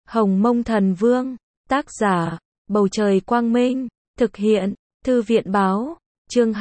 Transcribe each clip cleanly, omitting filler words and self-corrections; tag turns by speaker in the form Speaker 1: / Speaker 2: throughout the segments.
Speaker 1: Hồng Mông Thần Vương, tác giả, Bầu Trời Quang Minh, thực hiện, Thư viện Báo, chương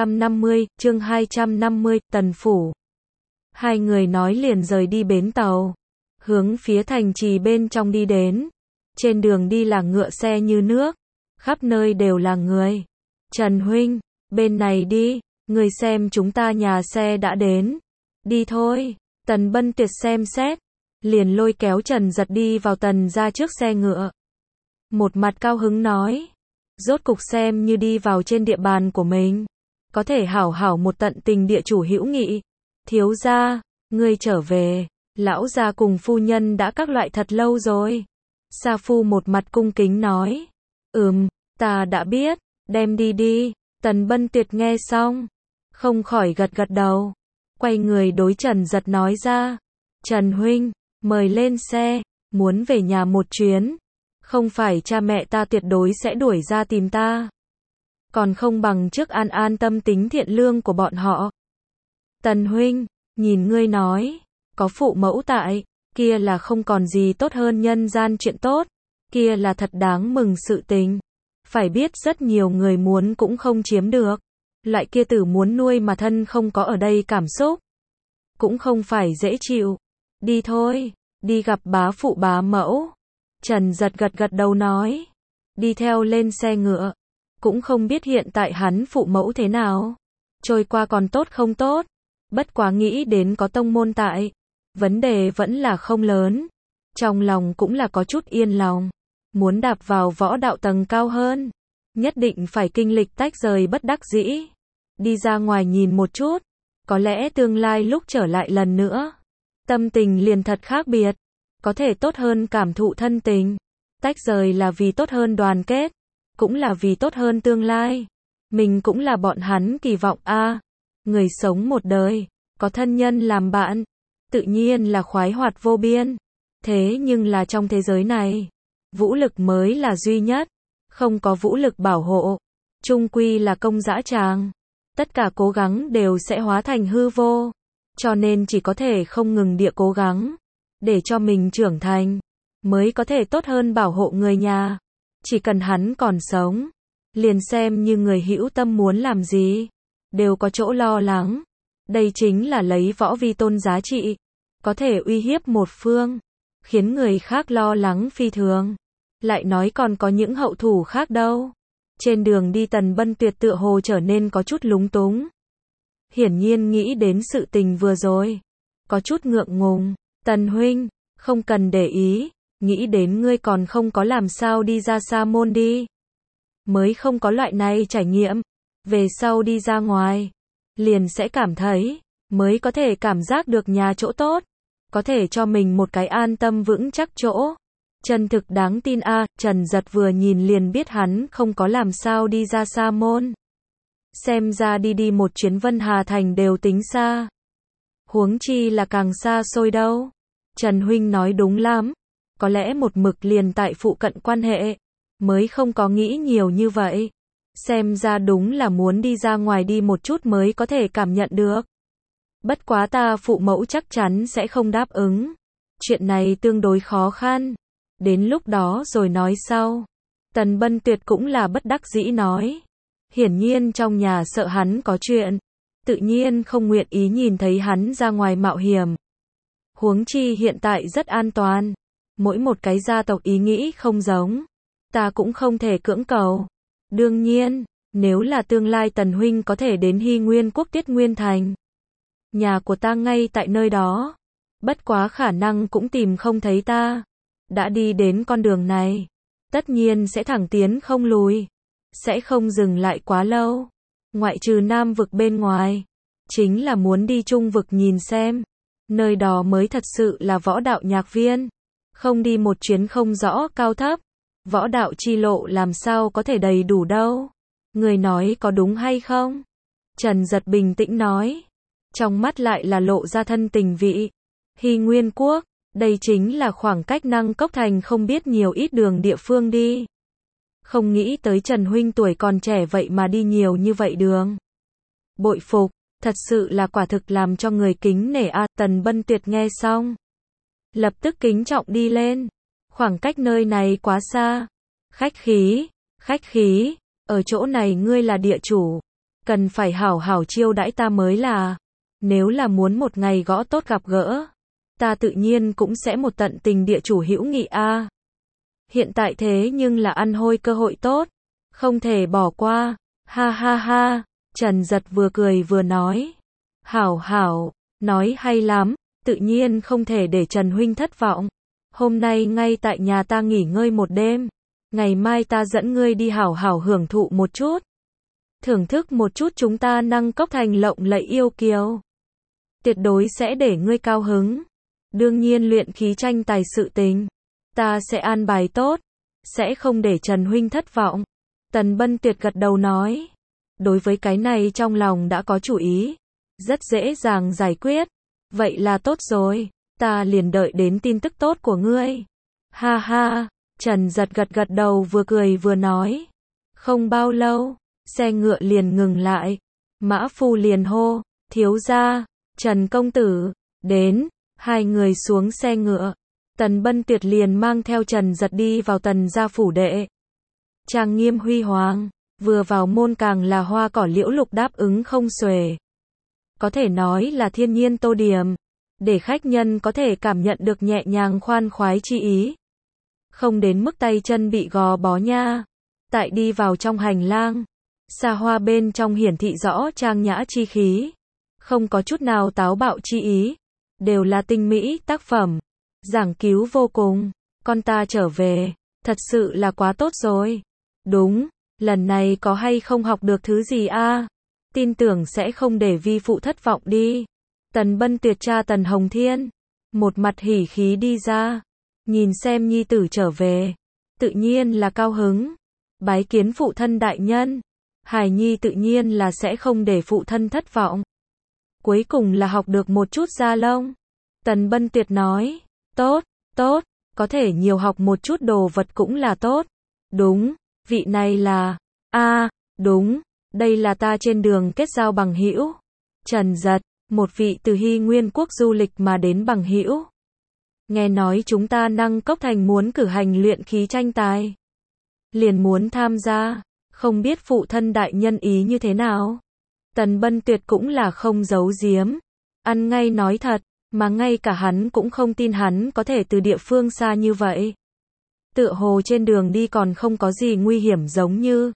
Speaker 1: 250, Tần Phủ. Hai người nói liền rời đi bến tàu, hướng phía thành trì bên trong đi đến. Trên đường đi là ngựa xe như nước, khắp nơi đều là người. Trần huynh, bên này đi, người xem chúng ta nhà xe đã đến. Đi thôi. Tần Bân Tuyệt xem xét, liền lôi kéo Trần Giật đi vào Tần ra trước xe ngựa. Một mặt cao hứng nói, rốt cục xem như đi vào trên địa bàn của mình, có thể hảo hảo một tận tình địa chủ hữu nghị. Thiếu gia, ngươi trở về, lão gia cùng phu nhân đã các loại thật lâu rồi. Sa Phu một mặt cung kính nói, ta đã biết, đem đi đi. Tần Bân Tuyệt nghe xong, không khỏi gật gật đầu, quay người đối Trần Giật nói ra, Trần huynh, mời lên xe, muốn về nhà một chuyến, không phải cha mẹ ta tuyệt đối sẽ đuổi ra tìm ta, còn không bằng trước an an tâm tính thiện lương của bọn họ. Tần huynh, nhìn ngươi nói, có phụ mẫu tại, kia là không còn gì tốt hơn nhân gian chuyện tốt, kia là thật đáng mừng sự tình. Phải biết rất nhiều người muốn cũng không chiếm được, loại kia tử muốn nuôi mà thân không có ở đây cảm xúc, cũng không phải dễ chịu. Đi thôi, đi gặp bá phụ bá mẫu. Trần Giật gật gật đầu nói, đi theo lên xe ngựa, cũng không biết hiện tại hắn phụ mẫu thế nào, trôi qua còn tốt không tốt, bất quá nghĩ đến có tông môn tại, vấn đề vẫn là không lớn, trong lòng cũng là có chút yên lòng, muốn đạp vào võ đạo tầng cao hơn, nhất định phải kinh lịch tách rời bất đắc dĩ, đi ra ngoài nhìn một chút, có lẽ tương lai lúc trở lại lần nữa, tâm tình liền thật khác biệt, có thể tốt hơn cảm thụ thân tình. Tách rời là vì tốt hơn đoàn kết, cũng là vì tốt hơn tương lai. Mình cũng là bọn hắn kỳ vọng a. Người sống một đời, có thân nhân làm bạn, tự nhiên là khoái hoạt vô biên. Thế nhưng là trong thế giới này, vũ lực mới là duy nhất, không có vũ lực bảo hộ, chung quy là công dã tràng. Tất cả cố gắng đều sẽ hóa thành hư vô, cho nên chỉ có thể không ngừng địa cố gắng, để cho mình trưởng thành, mới có thể tốt hơn bảo hộ người nhà. Chỉ cần hắn còn sống, liền xem như người hữu tâm muốn làm gì, đều có chỗ lo lắng. Đây chính là lấy võ vi tôn giá trị, có thể uy hiếp một phương, khiến người khác lo lắng phi thường. Lại nói còn có những hậu thủ khác đâu. Trên đường đi Tần Bân Tuyệt tựa hồ trở nên có chút lúng túng. Hiển nhiên nghĩ đến sự tình vừa rồi, có chút ngượng ngùng. Tần huynh, không cần để ý, nghĩ đến ngươi còn không có làm sao đi ra sa môn đi. Mới không có loại này trải nghiệm, về sau đi ra ngoài, liền sẽ cảm thấy, mới có thể cảm giác được nhà chỗ tốt, có thể cho mình một cái an tâm vững chắc chỗ. Chân thực đáng tin a. Trần Giật vừa nhìn liền biết hắn không có làm sao đi ra sa môn. Xem ra đi một chuyến Vân Hà Thành đều tính xa, huống chi là càng xa xôi đâu. Trần huynh nói đúng lắm, có lẽ một mực liền tại phụ cận quan hệ, mới không có nghĩ nhiều như vậy. Xem ra đúng là muốn đi ra ngoài đi một chút mới có thể cảm nhận được. Bất quá ta phụ mẫu chắc chắn sẽ không đáp ứng. Chuyện này tương đối khó khăn. Đến lúc đó rồi nói sau. Tần Bân Tuyệt cũng là bất đắc dĩ nói. Hiển nhiên trong nhà sợ hắn có chuyện, tự nhiên không nguyện ý nhìn thấy hắn ra ngoài mạo hiểm. Huống chi hiện tại rất an toàn. Mỗi một cái gia tộc ý nghĩ không giống, ta cũng không thể cưỡng cầu. Đương nhiên, nếu là tương lai Tần huynh có thể đến Hy Nguyên Quốc Tiết Nguyên Thành, nhà của ta ngay tại nơi đó, bất quá khả năng cũng tìm không thấy ta. Đã đi đến con đường này, tất nhiên sẽ thẳng tiến không lùi, sẽ không dừng lại quá lâu. Ngoại trừ Nam vực bên ngoài, chính là muốn đi Trung vực nhìn xem, nơi đó mới thật sự là võ đạo nhạc viên. Không đi một chuyến không rõ cao thấp, võ đạo chi lộ làm sao có thể đầy đủ đâu. Người nói có đúng hay không? Trần Giật bình tĩnh nói, trong mắt lại là lộ ra thân tình vị. Hy Nguyên Quốc, đây chính là khoảng cách Năng Cốc Thành không biết nhiều ít đường địa phương đi. Không nghĩ tới Trần huynh tuổi còn trẻ vậy mà đi nhiều như vậy đường. Bội phục, thật sự là quả thực làm cho người kính nể a. Tần Bân Tuyệt nghe xong, lập tức kính trọng đi lên, Khoảng cách nơi này quá xa. Khách khí, ở chỗ này ngươi là địa chủ, cần phải hảo hảo chiêu đãi ta mới là. Nếu là muốn một ngày gõ tốt gặp gỡ, ta tự nhiên cũng sẽ một tận tình địa chủ hữu nghị a. Hiện tại thế nhưng là ăn hôi cơ hội tốt, không thể bỏ qua. Ha ha ha, Trần Giật vừa cười vừa nói. Hảo, nói hay lắm, tự nhiên không thể để Trần huynh thất vọng. Hôm nay ngay tại nhà ta nghỉ ngơi một đêm, ngày mai ta dẫn ngươi đi hảo hảo hưởng thụ một chút. Thưởng thức một chút chúng ta Năng Cốc Thành lộng lẫy yêu kiều. Tuyệt đối sẽ để ngươi cao hứng. Đương nhiên luyện khí tranh tài sự tình, ta sẽ an bài tốt, sẽ không để Trần huynh thất vọng. Tần Bân Tuyệt gật đầu nói. Đối với cái này trong lòng đã có chủ ý, rất dễ dàng giải quyết. Vậy là tốt rồi, ta liền đợi đến tin tức tốt của ngươi. Ha ha, Trần Giật gật đầu vừa cười vừa nói. Không bao lâu, xe ngựa liền ngừng lại. Mã phu liền hô, thiếu gia, Trần công tử, đến. Hai người xuống xe ngựa. Tần Bân Tuyệt liền mang theo Trần Giật đi vào Tần gia phủ đệ. Trang nghiêm huy hoàng, vừa vào môn càng là hoa cỏ liễu lục đáp ứng không xuể. Có thể nói là thiên nhiên tô điểm, để khách nhân có thể cảm nhận được nhẹ nhàng khoan khoái chi ý. Không đến mức tay chân bị gò bó nha. Tại đi vào trong hành lang, xa hoa bên trong hiển thị rõ trang nhã chi khí, không có chút nào táo bạo chi ý, đều là tinh mỹ tác phẩm, giảng cứu vô cùng. Con ta trở về, thật sự là quá tốt rồi. Đúng, lần này có hay không học được thứ gì a? Tin tưởng sẽ không để vi phụ thất vọng đi. Tần Bân Tuyệt cha Tần Hồng Thiên, một mặt hỉ khí đi ra, nhìn xem nhi tử trở về, tự nhiên là cao hứng. Bái kiến phụ thân đại nhân, hài nhi tự nhiên là sẽ không để phụ thân thất vọng. Cuối cùng là học được một chút da lông. Tần Bân Tuyệt nói, tốt, có thể nhiều học một chút đồ vật cũng là tốt. Đúng, vị này là, đúng, đây là ta trên đường kết giao bằng hữu. Trần Giật, một vị từ Hy Nguyên quốc du lịch mà đến bằng hữu. Nghe nói chúng ta Năng Cốc Thành muốn cử hành luyện khí tranh tài, liền muốn tham gia, không biết phụ thân đại nhân ý như thế nào. Tần Bân Tuyệt cũng là không giấu giếm, ăn ngay nói thật, mà ngay cả hắn cũng không tin hắn có thể từ địa phương xa như vậy. Tựa hồ trên đường đi còn không có gì nguy hiểm giống như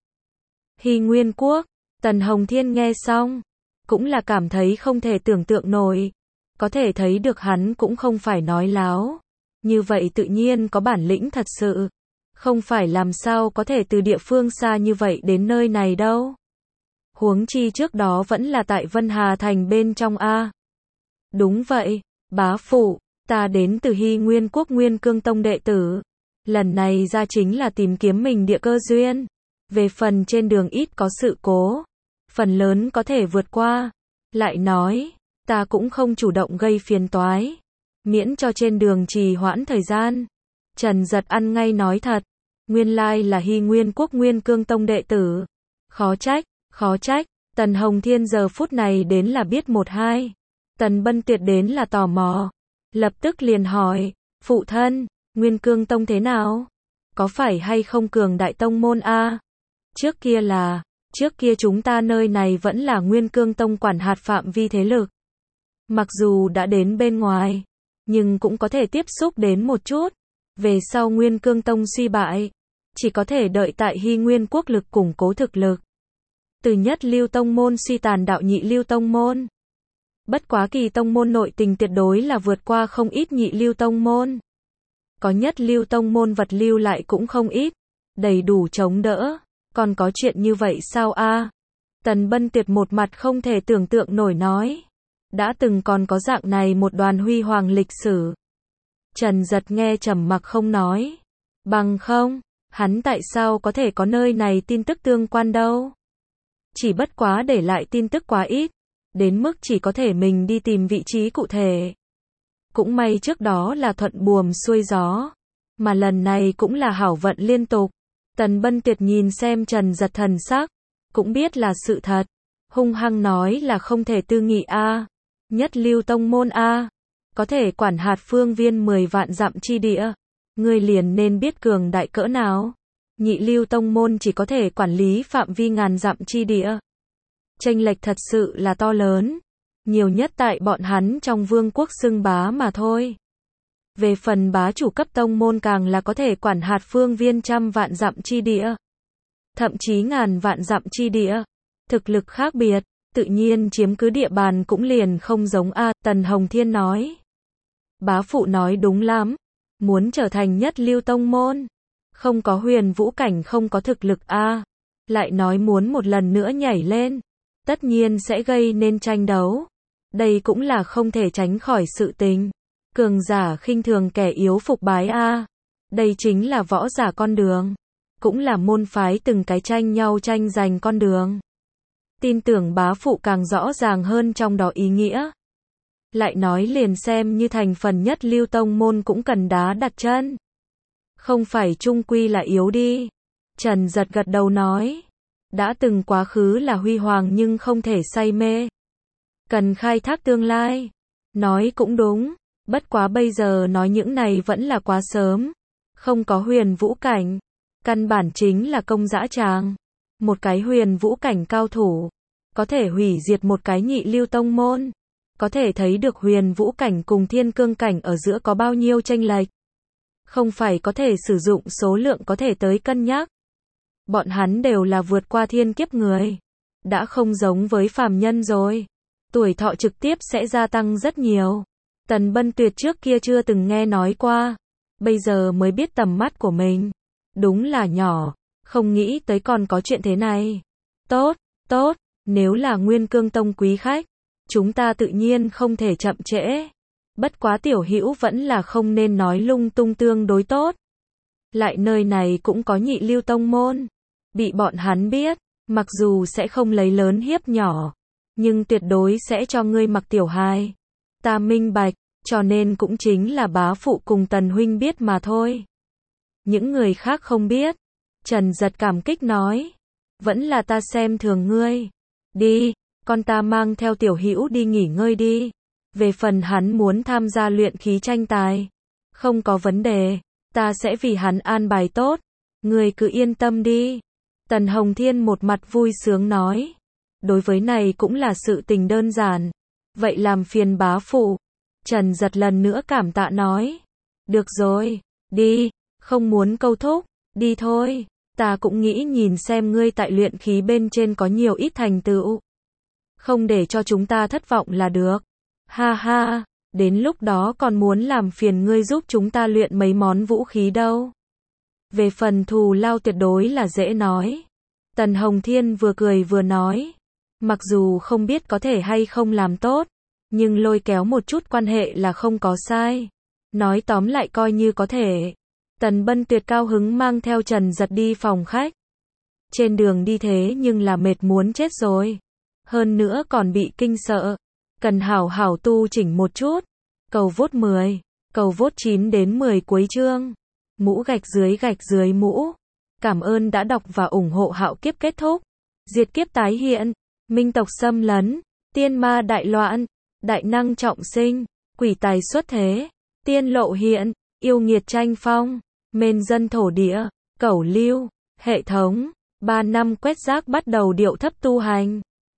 Speaker 1: Hy Nguyên quốc. Tần Hồng Thiên nghe xong, cũng là cảm thấy không thể tưởng tượng nổi. Có thể thấy được hắn cũng không phải nói láo, như vậy tự nhiên có bản lĩnh thật sự. Không phải làm sao có thể từ địa phương xa như vậy đến nơi này đâu. Huống chi trước đó vẫn là tại Vân Hà Thành bên trong a. Đúng vậy, bá phụ, ta đến từ Hy Nguyên quốc Nguyên Cương Tông đệ tử. Lần này ra chính là tìm kiếm mình địa cơ duyên. Về phần trên đường ít có sự cố, phần lớn có thể vượt qua. Lại nói, ta cũng không chủ động gây phiền toái, miễn cho trên đường trì hoãn thời gian. Trần Giật ăn ngay nói thật, nguyên lai là Hy Nguyên quốc Nguyên Cương Tông đệ tử. Khó trách, Tần Hồng Thiên giờ phút này đến là biết một hai. Tần Bân Tuyệt đến là tò mò, lập tức liền hỏi, phụ thân, Nguyên Cương Tông thế nào? Có phải hay không cường đại tông môn a? Trước kia chúng ta nơi này vẫn là Nguyên Cương Tông quản hạt phạm vi thế lực. Mặc dù đã đến bên ngoài, nhưng cũng có thể tiếp xúc đến một chút. Về sau Nguyên Cương Tông suy bại, chỉ có thể đợi tại Hy Nguyên quốc lực củng cố thực lực. Từ nhất lưu tông môn suy tàn đạo nhị lưu tông môn. Bất quá kỳ tông môn nội tình tuyệt đối là vượt qua không ít nhị lưu tông môn. Có nhất lưu tông môn vật lưu lại cũng không ít, đầy đủ chống đỡ. Còn có chuyện như vậy sao a? Tần Bân Tuyệt một mặt không thể tưởng tượng nổi nói. Đã từng còn có dạng này một đoàn huy hoàng lịch sử. Trần Giật nghe trầm mặc không nói. Bằng không, hắn tại sao có thể có nơi này tin tức tương quan đâu? Chỉ bất quá để lại tin tức quá ít, đến mức chỉ có thể mình đi tìm vị trí cụ thể. Cũng may trước đó là thuận buồm xuôi gió, mà lần này cũng là hảo vận liên tục. Tần Bân Tuyệt nhìn xem Trần Giật thần sắc, cũng biết là sự thật, hung hăng nói là không thể tư nghị a. Nhất lưu tông môn a, có thể quản hạt phương viên 10 vạn dặm chi địa, ngươi liền nên biết cường đại cỡ nào. Nhị lưu tông môn chỉ có thể quản lý phạm vi ngàn dặm chi địa. Chênh lệch thật sự là to lớn. Nhiều nhất tại bọn hắn trong vương quốc xưng bá mà thôi. Về phần bá chủ cấp tông môn càng là có thể quản hạt phương viên trăm vạn dặm chi địa. Thậm chí ngàn vạn dặm chi địa. Thực lực khác biệt, tự nhiên chiếm cứ địa bàn cũng liền không giống a. Tần Hồng Thiên nói. Bá phụ nói đúng lắm. Muốn trở thành nhất lưu tông môn. Không có huyền vũ cảnh không có thực lực a. Lại nói muốn một lần nữa nhảy lên. Tất nhiên sẽ gây nên tranh đấu. Đây cũng là không thể tránh khỏi sự tình. Cường giả khinh thường kẻ yếu phục bái a. Đây chính là võ giả con đường. Cũng là môn phái từng cái tranh nhau tranh giành con đường. Tin tưởng bá phụ càng rõ ràng hơn trong đó ý nghĩa. Lại nói liền xem như thành phần nhất lưu tông môn cũng cần đá đặt chân. Không phải chung quy là yếu đi. Trần Giật gật đầu nói. Đã từng quá khứ là huy hoàng nhưng không thể say mê. Cần khai thác tương lai. Nói cũng đúng. Bất quá bây giờ nói những này vẫn là quá sớm. Không có huyền vũ cảnh. Căn bản chính là công dã tràng. Một cái huyền vũ cảnh cao thủ. Có thể hủy diệt một cái nhị lưu tông môn. Có thể thấy được huyền vũ cảnh cùng thiên cương cảnh ở giữa có bao nhiêu chênh lệch. Không phải có thể sử dụng số lượng có thể tới cân nhắc. Bọn hắn đều là vượt qua thiên kiếp người. Đã không giống với phàm nhân rồi. Tuổi thọ trực tiếp sẽ gia tăng rất nhiều. Tần Bân Tuyệt trước kia chưa từng nghe nói qua. Bây giờ mới biết tầm mắt của mình. Đúng là nhỏ. Không nghĩ tới còn có chuyện thế này. Tốt, tốt. Nếu là Nguyên Cương Tông quý khách. Chúng ta tự nhiên không thể chậm trễ. Bất quá tiểu hữu vẫn là không nên nói lung tung tương đối tốt. Lại nơi này cũng có nhị lưu tông môn. Bị bọn hắn biết. Mặc dù sẽ không lấy lớn hiếp nhỏ. Nhưng tuyệt đối sẽ cho ngươi mặc tiểu hài. Ta minh bạch. Cho nên cũng chính là bá phụ cùng Tần huynh biết mà thôi. Những người khác không biết. Trần Giật cảm kích nói. Vẫn là ta xem thường ngươi. Đi, con ta mang theo tiểu hữu đi nghỉ ngơi đi. Về phần hắn muốn tham gia luyện khí tranh tài. Không có vấn đề. Ta sẽ vì hắn an bài tốt. Ngươi cứ yên tâm đi. Tần Hồng Thiên một mặt vui sướng nói. Đối với này cũng là sự tình đơn giản. Vậy làm phiền bá phụ. Trần Giật lần nữa cảm tạ nói. Được rồi, đi, không muốn câu thúc, đi thôi. Ta cũng nghĩ nhìn xem ngươi tại luyện khí bên trên có nhiều ít thành tựu. Không để cho chúng ta thất vọng là được. Ha ha, đến lúc đó còn muốn làm phiền ngươi giúp chúng ta luyện mấy món vũ khí đâu. Về phần thù lao tuyệt đối là dễ nói. Tần Hồng Thiên vừa cười vừa nói. Mặc dù không biết có thể hay không làm tốt. Nhưng lôi kéo một chút quan hệ là không có sai. Nói tóm lại coi như có thể. Tần Bân Tuyệt cao hứng mang theo Trần Giật đi phòng khách. Trên đường đi thế nhưng là mệt muốn chết rồi. Hơn nữa còn bị kinh sợ. Cần hảo hảo tu chỉnh một chút. Cầu vốt 10. Cầu vốt 9 đến 10 cuối chương. Mũ gạch dưới mũ. Cảm ơn đã đọc và ủng hộ Hạo Kiếp kết thúc. Diệt kiếp tái hiện. Minh tộc xâm lấn. Tiên ma đại loạn. Đại năng trọng sinh. Quỷ tài xuất thế. Tiên lộ hiện. Yêu nghiệt tranh phong. Mên dân thổ địa. Cẩu lưu. Hệ thống. 3 năm quét rác bắt đầu điệu thấp tu hành.